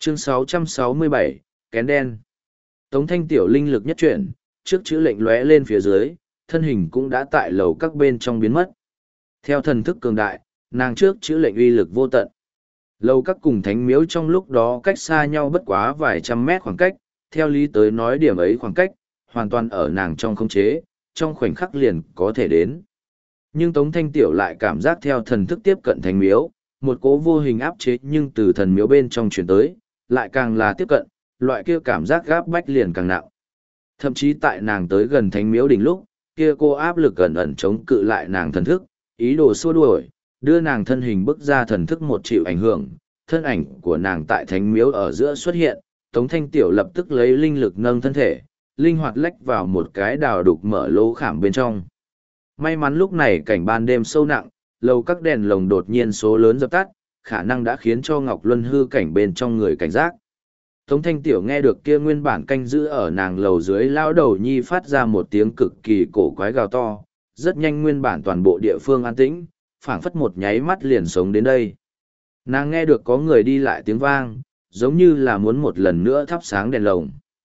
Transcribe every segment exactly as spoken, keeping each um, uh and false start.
Chương sáu trăm sáu mươi bảy, Kén đen. Tống Thanh Tiểu linh lực nhất chuyển, trước chữ lệnh lóe lên phía dưới, thân hình cũng đã tại lầu các bên trong biến mất. Theo thần thức cường đại, nàng trước chữ lệnh uy lực vô tận. Lầu các cùng thánh miếu trong lúc đó cách xa nhau bất quá vài trăm mét khoảng cách, theo lý tới nói điểm ấy khoảng cách, hoàn toàn ở nàng trong khống chế, trong khoảnh khắc liền có thể đến. Nhưng Tống Thanh Tiểu lại cảm giác theo thần thức tiếp cận thánh miếu, một cỗ vô hình áp chế nhưng từ thần miếu bên trong chuyển tới, lại càng là tiếp cận, loại kia cảm giác gáp bách liền càng nặng. Thậm chí tại nàng tới gần thánh miếu đỉnh lúc, kia cô áp lực ẩn ẩn chống cự lại nàng thần thức, ý đồ xua đuổi, đưa nàng thân hình bức ra thần thức một chịu ảnh hưởng, thân ảnh của nàng tại thánh miếu ở giữa xuất hiện, Tống Thanh Tiểu lập tức lấy linh lực nâng thân thể, linh hoạt lách vào một cái đào đục mở lỗ khảm bên trong. May mắn lúc này cảnh ban đêm sâu nặng, lầu các đèn lồng đột nhiên số lớn dập tắt, khả năng đã khiến cho Ngọc Luân hư cảnh bên trong người cảnh giác. Tống Thanh Tiểu nghe được kia nguyên bản canh giữ ở nàng lầu dưới lao đầu nhi phát ra một tiếng cực kỳ cổ quái gào to, rất nhanh nguyên bản toàn bộ địa phương an tĩnh, phảng phất một nháy mắt liền sống đến đây. Nàng nghe được có người đi lại tiếng vang, giống như là muốn một lần nữa thắp sáng đèn lồng.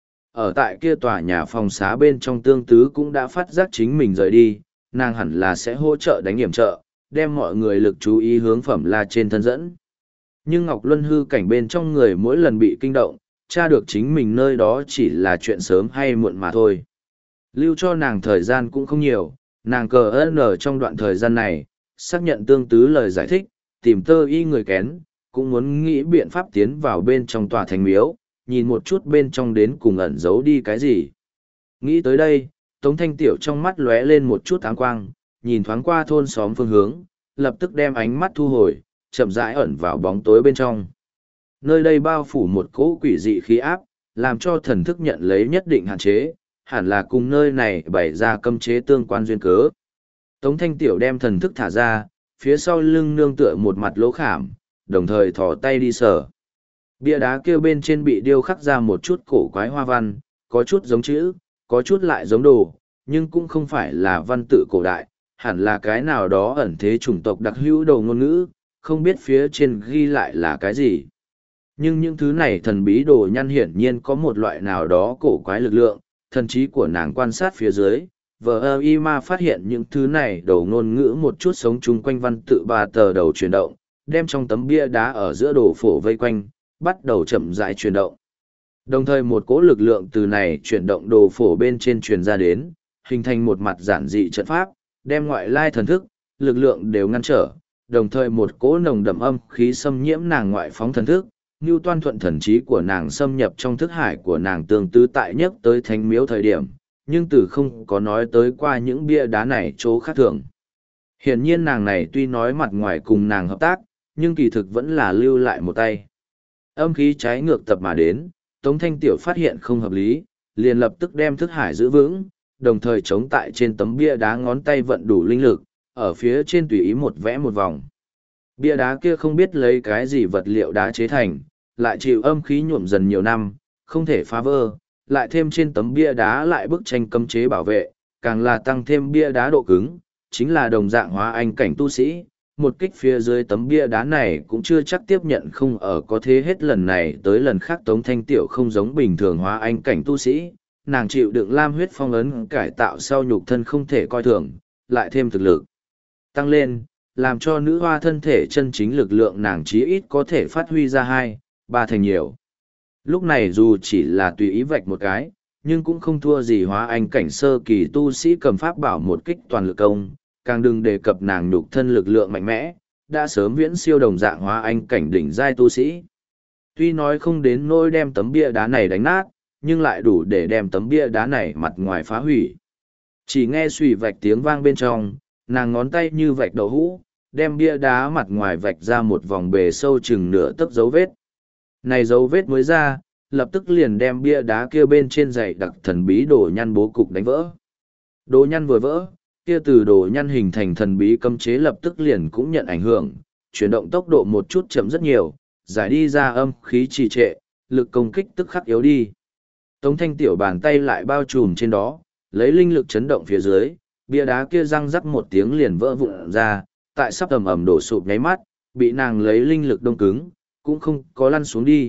Ở tại kia tòa nhà phòng xá bên trong tương tứ cũng đã phát giác chính mình rời đi, nàng hẳn là sẽ hỗ trợ đánh hiểm trợ, đem mọi người lực chú ý hướng phẩm la trên thân dẫn. Nhưng Ngọc Luân hư cảnh bên trong người mỗi lần bị kinh động, tra được chính mình nơi đó chỉ là chuyện sớm hay muộn mà thôi. Lưu cho nàng thời gian cũng không nhiều, nàng cờ ơn ở trong đoạn thời gian này, xác nhận tương tứ lời giải thích, tìm tơ y người kén, cũng muốn nghĩ biện pháp tiến vào bên trong tòa thánh miếu, nhìn một chút bên trong đến cùng ẩn giấu đi cái gì. Nghĩ tới đây, Tống Thanh Tiểu trong mắt lóe lên một chút áng quang, nhìn thoáng qua thôn xóm phương hướng, lập tức đem ánh mắt thu hồi, chậm rãi ẩn vào bóng tối bên trong. Nơi đây bao phủ một cỗ quỷ dị khí áp, làm cho thần thức nhận lấy nhất định hạn chế, hẳn là cùng nơi này bày ra cấm chế tương quan duyên cớ. Tống Thanh Tiểu đem thần thức thả ra, phía sau lưng nương tựa một mặt lỗ khảm, đồng thời thò tay đi sờ. Bia đá kia bên trên bị điêu khắc ra một chút cổ quái hoa văn, có chút giống chữ, có chút lại giống đồ, nhưng cũng không phải là văn tự cổ đại, hẳn là cái nào đó ẩn thế chủng tộc đặc hữu đầu ngôn ngữ, không biết phía trên ghi lại là cái gì. Nhưng những thứ này thần bí đồ nhăn hiển nhiên có một loại nào đó cổ quái lực lượng, thần trí của nàng quan sát phía dưới, vờ ơ y ma phát hiện những thứ này đầu ngôn ngữ một chút sống chung quanh văn tự ba tờ đầu chuyển động, đem trong tấm bia đá ở giữa đồ phổ vây quanh, bắt đầu chậm rãi chuyển động. Đồng thời một cỗ lực lượng từ này chuyển động đồ phổ bên trên truyền ra đến, hình thành một mặt giản dị trận pháp, đem ngoại lai thần thức, lực lượng đều ngăn trở, đồng thời một cỗ nồng đậm âm khí xâm nhiễm nàng ngoại phóng thần thức, như toan thuận thần trí của nàng xâm nhập trong thức hải của nàng tương tư tại nhất tới thánh miếu thời điểm, nhưng từ không có nói tới qua những bia đá này chỗ khác thường. Hiển nhiên nàng này tuy nói mặt ngoài cùng nàng hợp tác, nhưng kỳ thực vẫn là lưu lại một tay. Âm khí trái ngược tập mà đến, Tống Thanh Tiểu phát hiện không hợp lý, liền lập tức đem thức hải giữ vững, đồng thời chống tại trên tấm bia đá ngón tay vận đủ linh lực, ở phía trên tùy ý một vẽ một vòng. Bia đá kia không biết lấy cái gì vật liệu đá chế thành, lại chịu âm khí nhuộm dần nhiều năm, không thể phá vỡ, lại thêm trên tấm bia đá lại bức tranh cấm chế bảo vệ, càng là tăng thêm bia đá độ cứng, chính là đồng dạng hóa anh cảnh tu sĩ. Một kích phía dưới tấm bia đá này cũng chưa chắc tiếp nhận không ở có thế hết lần này tới lần khác Tống Thanh Tiểu không giống bình thường hóa anh cảnh tu sĩ, nàng chịu đựng lam huyết phong ấn cải tạo sau nhục thân không thể coi thường, lại thêm thực lực tăng lên, làm cho nữ hoa thân thể chân chính lực lượng nàng chí ít có thể phát huy ra hai, ba thành nhiều. Lúc này dù chỉ là tùy ý vạch một cái, nhưng cũng không thua gì hóa anh cảnh sơ kỳ tu sĩ cầm pháp bảo một kích toàn lực công, càng đừng đề cập nàng nhục thân lực lượng mạnh mẽ, đã sớm viễn siêu đồng dạng hóa anh cảnh đỉnh giai tu sĩ. Tuy nói không đến nỗi đem tấm bia đá này đánh nát, nhưng lại đủ để đem tấm bia đá này mặt ngoài phá hủy. Chỉ nghe xùy vạch tiếng vang bên trong, nàng ngón tay như vạch đậu hũ, đem bia đá mặt ngoài vạch ra một vòng bề sâu chừng nửa tấc dấu vết. Này dấu vết mới ra, lập tức liền đem bia đá kia bên trên dày đặc thần bí đồ nhăn bố cục đánh vỡ. Đồ nhăn vừa vỡ, kia từ đồ nhăn hình thành thần bí cấm chế lập tức liền cũng nhận ảnh hưởng, chuyển động tốc độ một chút chậm rất nhiều, giải đi ra âm khí trì trệ, lực công kích tức khắc yếu đi. Tống Thanh Tiểu bàn tay lại bao trùm trên đó, lấy linh lực chấn động phía dưới, bia đá kia răng rắc một tiếng liền vỡ vụn ra, tại sắp ầm ầm đổ sụp nháy mắt, bị nàng lấy linh lực đông cứng, cũng không có lăn xuống đi,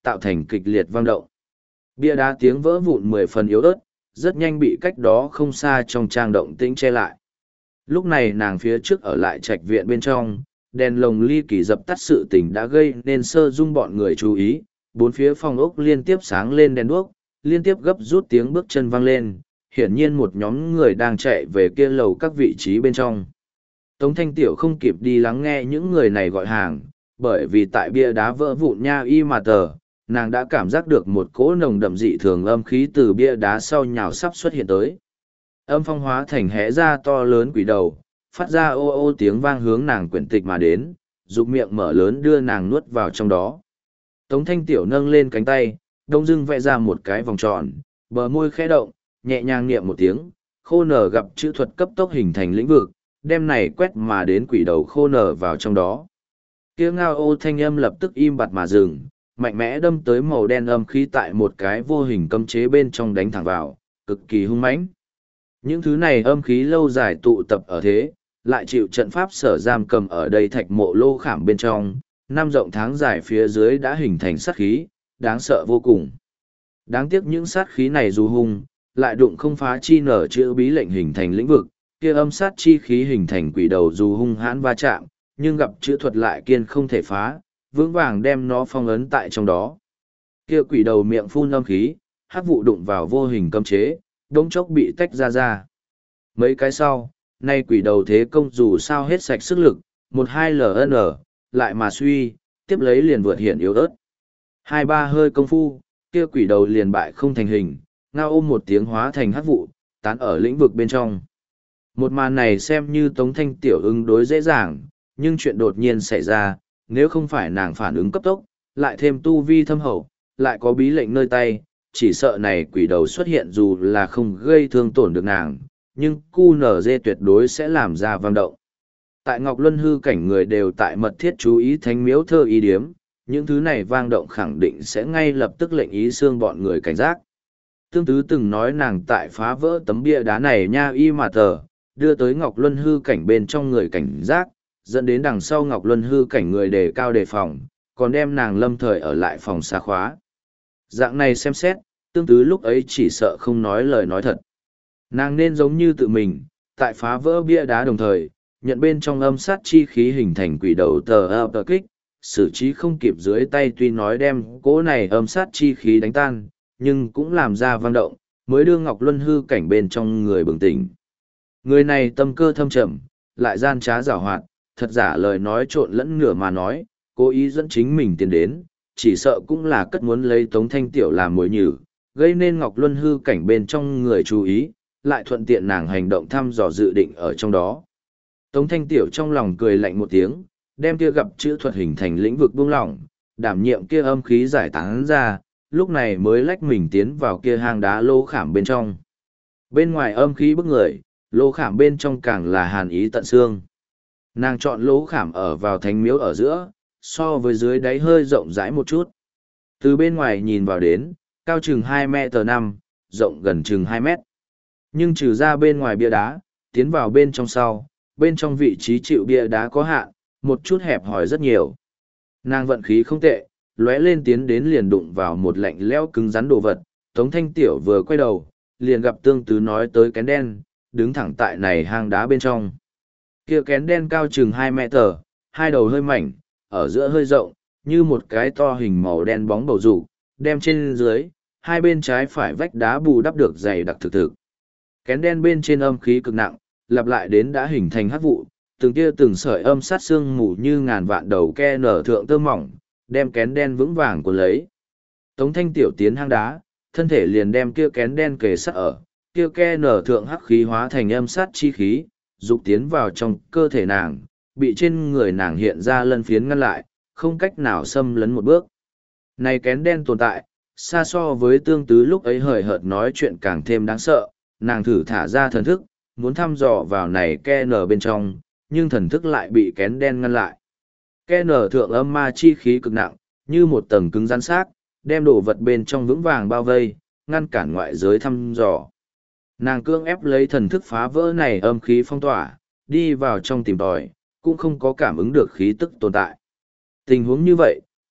tạo thành kịch liệt vang động. Bia đá tiếng vỡ vụn mười phần yếu ớt, rất nhanh bị cách đó không xa trong trang động tĩnh che lại. Lúc này nàng phía trước ở lại trạch viện bên trong, đèn lồng ly kỳ dập tắt sự tình đã gây nên sơ dung bọn người chú ý, bốn phía phòng ốc liên tiếp sáng lên đèn đuốc, liên tiếp gấp rút tiếng bước chân vang lên, hiển nhiên một nhóm người đang chạy về kia lầu các vị trí bên trong. Tống Thanh Tiểu không kịp đi lắng nghe những người này gọi hàng, bởi vì tại bia đá vỡ vụn nha y mà tờ, nàng đã cảm giác được một cỗ nồng đậm dị thường âm khí từ bia đá sau nhào sắp xuất hiện tới. Âm phong hóa thành hẽ ra to lớn quỷ đầu, phát ra ô ô tiếng vang hướng nàng quyển tịch mà đến, dục miệng mở lớn đưa nàng nuốt vào trong đó. Tống Thanh Tiểu nâng lên cánh tay, đông dưng vẽ ra một cái vòng tròn, bờ môi khẽ động, nhẹ nhàng niệm một tiếng, khô nở gặp chữ thuật cấp tốc hình thành lĩnh vực, đem này quét mà đến quỷ đầu khô nở vào trong đó. Kia ngao ô thanh âm lập tức im bặt mà dừng, mạnh mẽ đâm tới màu đen âm khí tại một cái vô hình cấm chế bên trong đánh thẳng vào, cực kỳ hung mãnh. Những thứ này âm khí lâu dài tụ tập ở thế, lại chịu trận pháp sở giam cầm ở đây thạch mộ lô khảm bên trong, năm rộng tháng dài phía dưới đã hình thành sát khí, đáng sợ vô cùng. Đáng tiếc những sát khí này dù hung, lại đụng không phá chi nở chữ bí lệnh hình thành lĩnh vực, kia âm sát chi khí hình thành quỷ đầu dù hung hãn va chạm, nhưng gặp chữ thuật lại kiên không thể phá, vững vàng đem nó phong ấn tại trong đó. Kia quỷ đầu miệng phun âm khí, hắc vụ đụng vào vô hình cấm chế, đống chốc bị tách ra ra. Mấy cái sau, nay quỷ đầu thế công dù sao hết sạch sức lực, một hai ln, lại mà suy, tiếp lấy liền vượt hiện yếu ớt. Hai ba hơi công phu, kia quỷ đầu liền bại không thành hình, ngao ôm một tiếng hóa thành hắc vụ, tán ở lĩnh vực bên trong. Một màn này xem như Tống Thanh Tiểu ứng đối dễ dàng, nhưng chuyện đột nhiên xảy ra, nếu không phải nàng phản ứng cấp tốc, lại thêm tu vi thâm hậu, lại có bí lệnh nơi tay, chỉ sợ này quỷ đầu xuất hiện dù là không gây thương tổn được nàng, nhưng cu nở dê tuyệt đối sẽ làm ra vang động. Tại Ngọc Luân hư cảnh người đều tại mật thiết chú ý thánh miếu thơ ý điếm, những thứ này vang động khẳng định sẽ ngay lập tức lệnh ý xương bọn người cảnh giác. Tương Tứ từng nói nàng tại phá vỡ tấm bia đá này nha y mà tờ, đưa tới Ngọc Luân hư cảnh bên trong người cảnh giác, dẫn đến đằng sau Ngọc Luân hư cảnh người đề cao đề phòng, còn đem nàng lâm thời ở lại phòng xa khóa. Dạng này xem xét, Tương Tứ lúc ấy chỉ sợ không nói lời nói thật. Nàng nên giống như tự mình, tại phá vỡ bia đá đồng thời, nhận bên trong âm sát chi khí hình thành quỷ đầu tờ ập tờ kích, xử trí không kịp dưới tay tuy nói đem cỗ này âm sát chi khí đánh tan, nhưng cũng làm ra vang động, mới đưa Ngọc Luân hư cảnh bên trong người bừng tỉnh. Người này tâm cơ thâm trầm, lại gian trá giảo hoạt, thật giả lời nói trộn lẫn nửa mà nói, cố ý dẫn chính mình tiến đến, chỉ sợ cũng là cất muốn lấy Tống Thanh Tiểu làm mồi nhử, gây nên Ngọc Luân hư cảnh bên trong người chú ý, lại thuận tiện nàng hành động thăm dò dự định ở trong đó. Tống Thanh Tiểu trong lòng cười lạnh một tiếng, đem kia gặp chữ thuật hình thành lĩnh vực buông lỏng, đảm nhiệm kia âm khí giải tán ra, lúc này mới lách mình tiến vào kia hang đá lô khảm bên trong. Bên ngoài âm khí bức người, lô khảm bên trong càng là hàn ý tận xương. Nàng chọn lỗ khảm ở vào thánh miếu ở giữa, so với dưới đáy hơi rộng rãi một chút. Từ bên ngoài nhìn vào đến, cao chừng hai mét năm, rộng gần chừng hai mét. Nhưng trừ ra bên ngoài bia đá, tiến vào bên trong sau, bên trong vị trí chịu bia đá có hạn, một chút hẹp hòi rất nhiều. Nàng vận khí không tệ, lóe lên tiến đến liền đụng vào một lạnh lẽo cứng rắn đồ vật. Tống Thanh Tiểu vừa quay đầu, liền gặp Tương Tứ nói tới kén đen, đứng thẳng tại này hang đá bên trong. Kia kén đen cao chừng hai mét tờ, hai đầu hơi mảnh, ở giữa hơi rộng, như một cái to hình màu đen bóng bầu dục, đem trên dưới, hai bên trái phải vách đá bù đắp được dày đặc thực thực. Kén đen bên trên âm khí cực nặng, lặp lại đến đã hình thành hắc vụ, từng tia từng sợi âm sát xương mù như ngàn vạn đầu ke nở thượng tơ mỏng, đem kén đen vững vàng cuốn lấy. Tống Thanh Tiểu tiến hang đá, thân thể liền đem kia kén đen kề sát ở, kia ke nở thượng hắc khí hóa thành âm sát chi khí, dục tiến vào trong cơ thể nàng, bị trên người nàng hiện ra lân phiến ngăn lại, không cách nào xâm lấn một bước. Này kén đen tồn tại, xa so với Tương Tứ lúc ấy hời hợt nói chuyện càng thêm đáng sợ, nàng thử thả ra thần thức, muốn thăm dò vào này ke nở bên trong, nhưng thần thức lại bị kén đen ngăn lại. Ke nở thượng âm ma chi khí cực nặng, như một tầng cứng rắn xác, đem đồ vật bên trong vững vàng bao vây, ngăn cản ngoại giới thăm dò. Nàng cương ép lấy thần thức phá vỡ này âm khí phong tỏa, đi vào trong tìm tòi, cũng không có cảm ứng được khí tức tồn tại. Tình huống như vậy,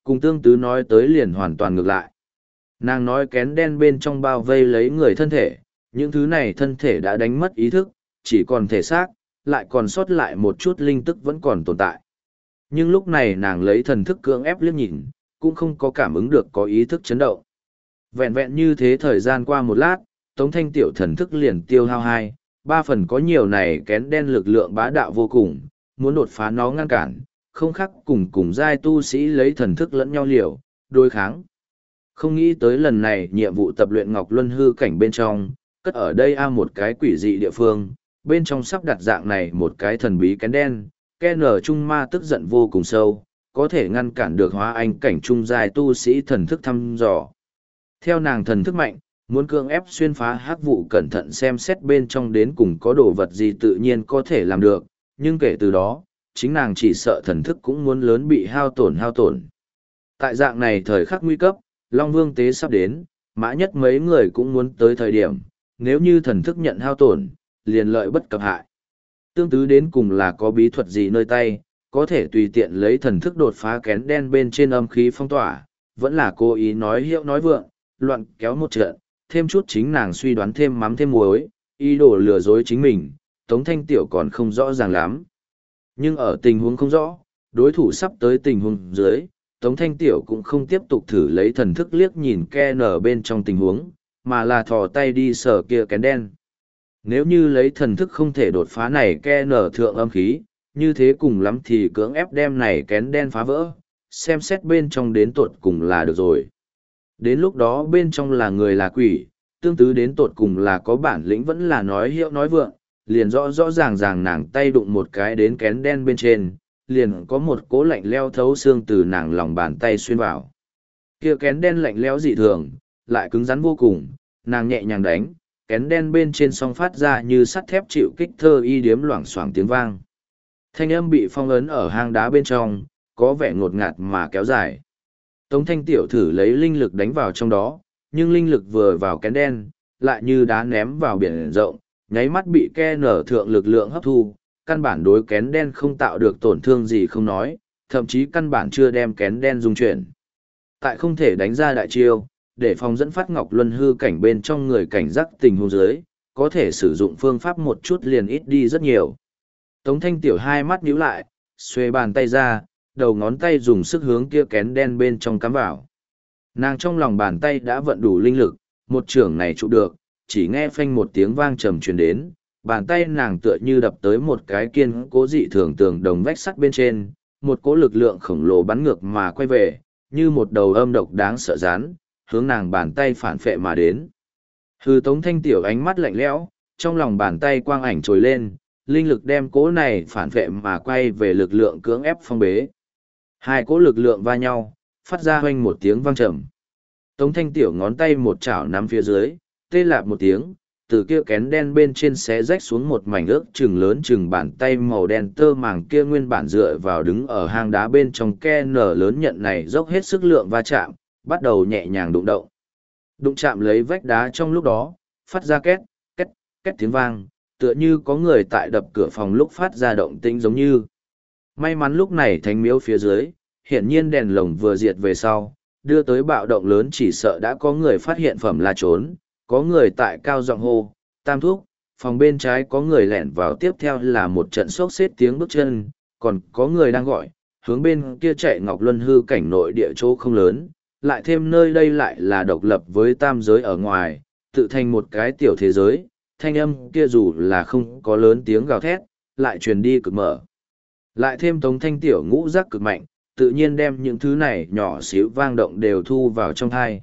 Cùng tương tứ nói tới liền hoàn toàn ngược lại. Nàng nói kén đen bên trong bao vây lấy người thân thể, những thứ này thân thể đã đánh mất ý thức, chỉ còn thể xác, lại còn sót lại một chút linh tức vẫn còn tồn tại. Nhưng lúc này nàng lấy thần thức cưỡng ép liếc nhìn, cũng không có cảm ứng được có ý thức chấn động. Vẹn vẹn như thế thời gian qua một lát, Tống Thanh tiểu thần thức liền tiêu hao hai, ba phần có nhiều này kén đen lực lượng bá đạo vô cùng, muốn đột phá nó ngăn cản, không khác cùng cùng giai tu sĩ lấy thần thức lẫn nhau liều, đối kháng. Không nghĩ tới lần này nhiệm vụ tập luyện Ngọc Luân hư cảnh bên trong, cất ở đây a một cái quỷ dị địa phương, bên trong sắp đặt dạng này một cái thần bí kén đen, ke nở trung ma tức giận vô cùng sâu, có thể ngăn cản được hóa anh cảnh trung giai tu sĩ thần thức thăm dò. Theo nàng thần thức mạnh, muốn cưỡng ép xuyên phá hắc vụ cẩn thận xem xét bên trong đến cùng có đồ vật gì tự nhiên có thể làm được, nhưng kể từ đó, chính nàng chỉ sợ thần thức cũng muốn lớn bị hao tổn hao tổn. Tại dạng này thời khắc nguy cấp, Long Vương tế sắp đến, mã nhất mấy người cũng muốn tới thời điểm, nếu như thần thức nhận hao tổn, liền lợi bất cập hại. Tương tứ đến cùng là có bí thuật gì nơi tay, có thể tùy tiện lấy thần thức đột phá kén đen bên trên âm khí phong tỏa, vẫn là cố ý nói hiệu nói vượng, loạn kéo một trận, thêm chút chính nàng suy đoán thêm mắm thêm muối, ý đồ lừa dối chính mình, Tống Thanh Tiểu còn không rõ ràng lắm. Nhưng ở tình huống không rõ, đối thủ sắp tới tình huống dưới, Tống Thanh Tiểu cũng không tiếp tục thử lấy thần thức liếc nhìn ke nở bên trong tình huống, mà là thò tay đi sờ kia kén đen. Nếu như lấy thần thức không thể đột phá này ke nở thượng âm khí, như thế cùng lắm thì cưỡng ép đem này kén đen phá vỡ, xem xét bên trong đến tột cùng là được rồi. Đến lúc đó bên trong là người là quỷ, tương tứ đến tột cùng là có bản lĩnh vẫn là nói hiệu nói vượng, liền rõ rõ ràng ràng nàng tay đụng một cái đến kén đen bên trên, liền có một cố lạnh leo thấu xương từ nàng lòng bàn tay xuyên vào. Kia kén đen lạnh lẽo dị thường, lại cứng rắn vô cùng, nàng nhẹ nhàng đánh, kén đen bên trên song phát ra như sắt thép chịu kích thơ y điếm loảng xoảng tiếng vang. Thanh âm bị phong ấn ở hang đá bên trong, có vẻ ngột ngạt mà kéo dài. Tống Thanh Tiểu thử lấy linh lực đánh vào trong đó, nhưng linh lực vừa vào kén đen, lại như đá ném vào biển rộng, nháy mắt bị ke nở thượng lực lượng hấp thu, căn bản đối kén đen không tạo được tổn thương gì không nói, thậm chí căn bản chưa đem kén đen dung chuyển. Tại không thể đánh ra đại chiêu, để phòng dẫn phát Ngọc Luân hư cảnh bên trong người cảnh giác tình huống dưới, có thể sử dụng phương pháp một chút liền ít đi rất nhiều. Tống Thanh Tiểu hai mắt nhíu lại, xuê bàn tay ra, đầu ngón tay dùng sức hướng kia kén đen bên trong cắm vào. Nàng trong lòng bàn tay đã vận đủ linh lực, một trưởng này trụ được, chỉ nghe phanh một tiếng vang trầm truyền đến, bàn tay nàng tựa như đập tới một cái kiên cố dị thường tường đồng vách sắt bên trên, một cỗ lực lượng khổng lồ bắn ngược mà quay về, như một đầu âm độc đáng sợ rán, hướng nàng bàn tay phản phệ mà đến. Hư Tống Thanh Tiểu ánh mắt lạnh lẽo, trong lòng bàn tay quang ảnh trồi lên, linh lực đem cỗ này phản phệ mà quay về lực lượng cưỡng ép phong bế. Hai cỗ lực lượng va nhau, phát ra hoanh một tiếng vang trầm. Tống Thanh Tiểu ngón tay một chảo nắm phía dưới, tê lạp một tiếng, từ kia kén đen bên trên xé rách xuống một mảnh ước chừng lớn chừng bàn tay màu đen tơ màng kia nguyên bản dựa vào đứng ở hang đá bên trong ke nở lớn nhận này dốc hết sức lượng va chạm, bắt đầu nhẹ nhàng đụng động. Đụng chạm lấy vách đá trong lúc đó, phát ra két, két, két tiếng vang, tựa như có người tại đập cửa phòng lúc phát ra động tĩnh giống như. May mắn lúc này thánh miếu phía dưới, hiển nhiên đèn lồng vừa diệt về sau, đưa tới bạo động lớn chỉ sợ đã có người phát hiện phẩm là trốn, có người tại cao giọng hô, tam thúc, phòng bên trái có người lẻn vào tiếp theo là một trận sốc xếp tiếng bước chân, còn có người đang gọi, hướng bên kia chạy Ngọc Luân hư cảnh nội địa chỗ không lớn, lại thêm nơi đây lại là độc lập với tam giới ở ngoài, tự thành một cái tiểu thế giới, thanh âm kia dù là không có lớn tiếng gào thét, lại truyền đi cực mở. Lại thêm Tống Thanh Tiểu ngũ giác cực mạnh, tự nhiên đem những thứ này nhỏ xíu vang động đều thu vào trong thai.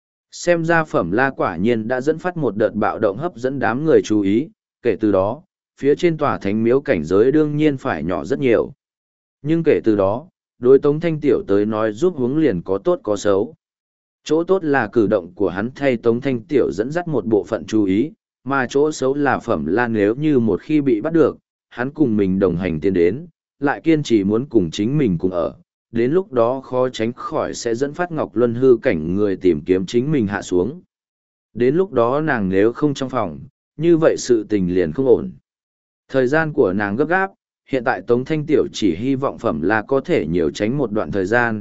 Xem ra phẩm la quả nhiên đã dẫn phát một đợt bạo động hấp dẫn đám người chú ý, kể từ đó, phía trên tòa thánh miếu cảnh giới đương nhiên phải nhỏ rất nhiều. Nhưng kể từ đó, đối Tống Thanh Tiểu tới nói giúp hướng liền có tốt có xấu. Chỗ tốt là cử động của hắn thay Tống Thanh Tiểu dẫn dắt một bộ phận chú ý, mà chỗ xấu là phẩm la nếu như một khi bị bắt được, hắn cùng mình đồng hành tiến đến, lại kiên trì muốn cùng chính mình cùng ở. Đến lúc đó khó tránh khỏi sẽ dẫn phát Ngọc Luân hư cảnh người tìm kiếm chính mình hạ xuống. Đến lúc đó nàng nếu không trong phòng, như vậy sự tình liền không ổn. Thời gian của nàng gấp gáp, hiện tại Tống Thanh Tiểu chỉ hy vọng phẩm là có thể nhiều tránh một đoạn thời gian,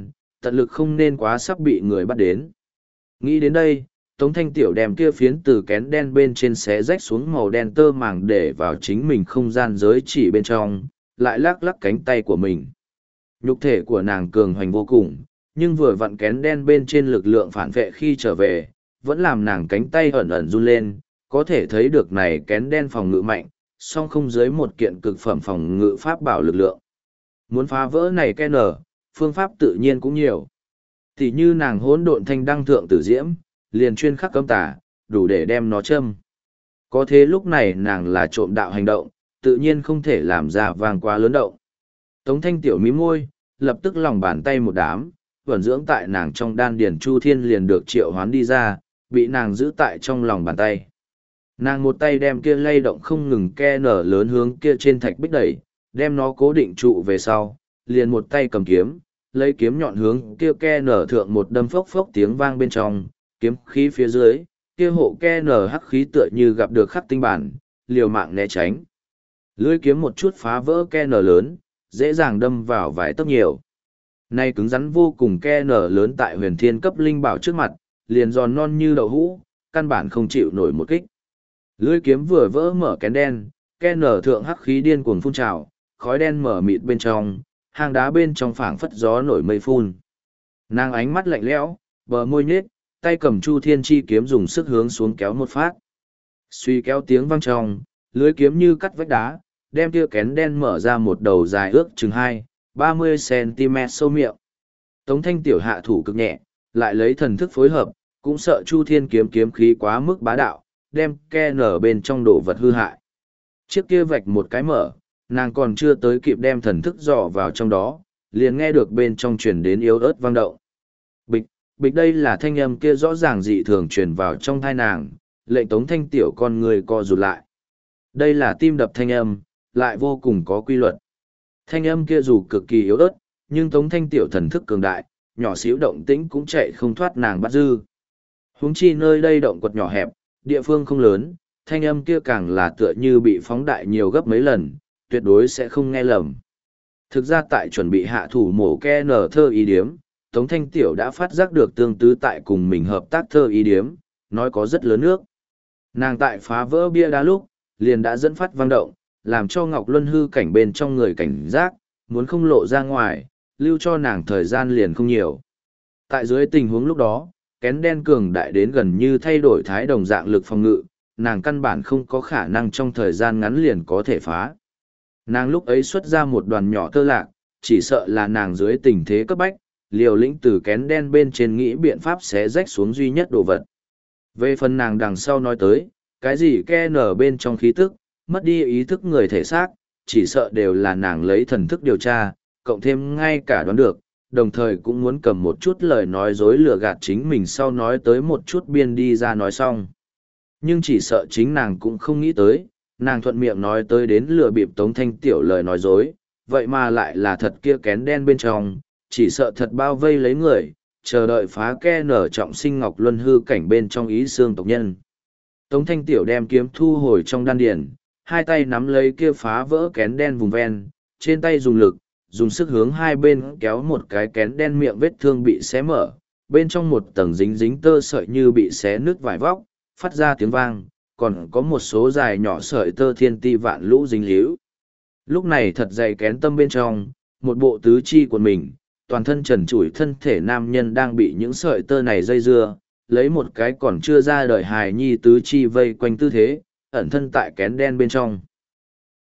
tận lực không nên quá sắp bị người bắt đến. Nghĩ đến đây, Tống Thanh Tiểu đem kia phiến từ kén đen bên trên xé rách xuống màu đen tơ màng để vào chính mình không gian giới chỉ bên trong, lại lắc lắc cánh tay của mình. Nhục thể của nàng cường hoành vô cùng, nhưng vừa vặn kén đen bên trên lực lượng phản vệ khi trở về, vẫn làm nàng cánh tay ẩn ẩn run lên, có thể thấy được này kén đen phòng ngự mạnh, song không dưới một kiện cực phẩm phòng ngự pháp bảo lực lượng. Muốn phá vỡ này cái nở, phương pháp tự nhiên cũng nhiều. Thì như nàng hỗn độn thanh đăng thượng tử diễm, liền chuyên khắc cấm tả, đủ để đem nó châm. Có thế lúc này nàng là trộm đạo hành động, tự nhiên không thể làm ra vàng quá lớn động. Tống Thanh Tiểu mí môi, lập tức lòng bàn tay một đám, vẩn dưỡng tại nàng trong đan điển Chu Thiên liền được triệu hoán đi ra, bị nàng giữ tại trong lòng bàn tay. Nàng một tay đem kia lay động không ngừng ke nở lớn hướng kia trên thạch bích đẩy, đem nó cố định trụ về sau, liền một tay cầm kiếm, lấy kiếm nhọn hướng kia ke nở thượng một đâm phốc phốc tiếng vang bên trong, kiếm khí phía dưới, kia hộ ke nở hắc khí tựa như gặp được khắc tinh bản, liều mạng né tránh. Lưỡi kiếm một chút phá vỡ ke nở lớn, dễ dàng đâm vào vài tấc nhiều. Nay cứng rắn vô cùng ke nở lớn tại huyền thiên cấp linh bảo trước mặt, liền giòn non như đậu hũ, căn bản không chịu nổi một kích. Lưỡi kiếm vừa vỡ mở kén đen, ke nở thượng hắc khí điên cuồng phun trào, khói đen mở mịt bên trong, hang đá bên trong phảng phất gió nổi mây phun. Nàng ánh mắt lạnh lẽo, bờ môi nhếch, tay cầm Chu Thiên chi kiếm dùng sức hướng xuống kéo một phát. Suy kéo tiếng vang trong, lưỡi kiếm như cắt vách đá, đem kia kén đen mở ra một đầu dài ước chừng hai, ba mươi xăng-ti-mét sâu miệng. Tống Thanh Tiểu hạ thủ cực nhẹ, lại lấy thần thức phối hợp, cũng sợ Chu Thiên kiếm kiếm khí quá mức bá đạo, đem ke nở bên trong đồ vật hư hại. Chiếc kia vạch một cái mở, nàng còn chưa tới kịp đem thần thức dò vào trong đó, liền nghe được bên trong truyền đến yếu ớt vang động. Bịch, bịch đây là thanh âm kia rõ ràng dị thường truyền vào trong thai nàng, lệnh Tống Thanh Tiểu con người co rụt lại. Đây là tim đập thanh âm, lại vô cùng có quy luật. Thanh âm kia dù cực kỳ yếu ớt, nhưng Tống Thanh Tiểu thần thức cường đại, nhỏ xíu động tĩnh cũng chạy không thoát nàng bắt dư. Huống chi nơi đây động quật nhỏ hẹp, địa phương không lớn, thanh âm kia càng là tựa như bị phóng đại nhiều gấp mấy lần, tuyệt đối sẽ không nghe lầm. Thực ra tại chuẩn bị hạ thủ mổ ke nở thơ ý điếm, Tống Thanh Tiểu đã phát giác được tương tứ tại cùng mình hợp tác thơ ý điếm, nói có rất lớn nước. Nàng tại phá vỡ bia đá lúc, liền đã dẫn phát vang động, làm cho Ngọc Luân hư cảnh bên trong người cảnh giác, muốn không lộ ra ngoài, lưu cho nàng thời gian liền không nhiều. Tại dưới tình huống lúc đó, kén đen cường đại đến gần như thay đổi thái đồng dạng lực phòng ngự, nàng căn bản không có khả năng trong thời gian ngắn liền có thể phá. Nàng lúc ấy xuất ra một đoàn nhỏ tơ lạc, chỉ sợ là nàng dưới tình thế cấp bách, liều lĩnh từ kén đen bên trên nghĩ biện pháp xé rách xuống duy nhất đồ vật. Về phần nàng đằng sau nói tới, cái gì ke nở bên trong khí tức, mất đi ý thức người thể xác, chỉ sợ đều là nàng lấy thần thức điều tra, cộng thêm ngay cả đoán được, đồng thời cũng muốn cầm một chút lời nói dối lừa gạt chính mình sau nói tới một chút biên đi ra nói xong. Nhưng chỉ sợ chính nàng cũng không nghĩ tới, nàng thuận miệng nói tới đến lừa bịp Tống Thanh Tiểu lời nói dối, vậy mà lại là thật kia kén đen bên trong, chỉ sợ thật bao vây lấy người, chờ đợi phá ke nở trọng sinh Ngọc Luân hư cảnh bên trong ý xương tộc nhân. Tống Thanh Tiểu đem kiếm thu hồi trong đan điển, hai tay nắm lấy kia phá vỡ kén đen vùng ven, trên tay dùng lực, dùng sức hướng hai bên kéo một cái kén đen miệng vết thương bị xé mở, bên trong một tầng dính dính tơ sợi như bị xé nứt vải vóc, phát ra tiếng vang, còn có một số dài nhỏ sợi tơ thiên ti vạn lũ dính líu. Lúc này thật dày kén tâm bên trong, một bộ tứ chi của mình, toàn thân trần trụi thân thể nam nhân đang bị những sợi tơ này dây dưa, lấy một cái còn chưa ra đời hài nhi tứ chi vây quanh tư thế, ẩn thân tại kén đen bên trong.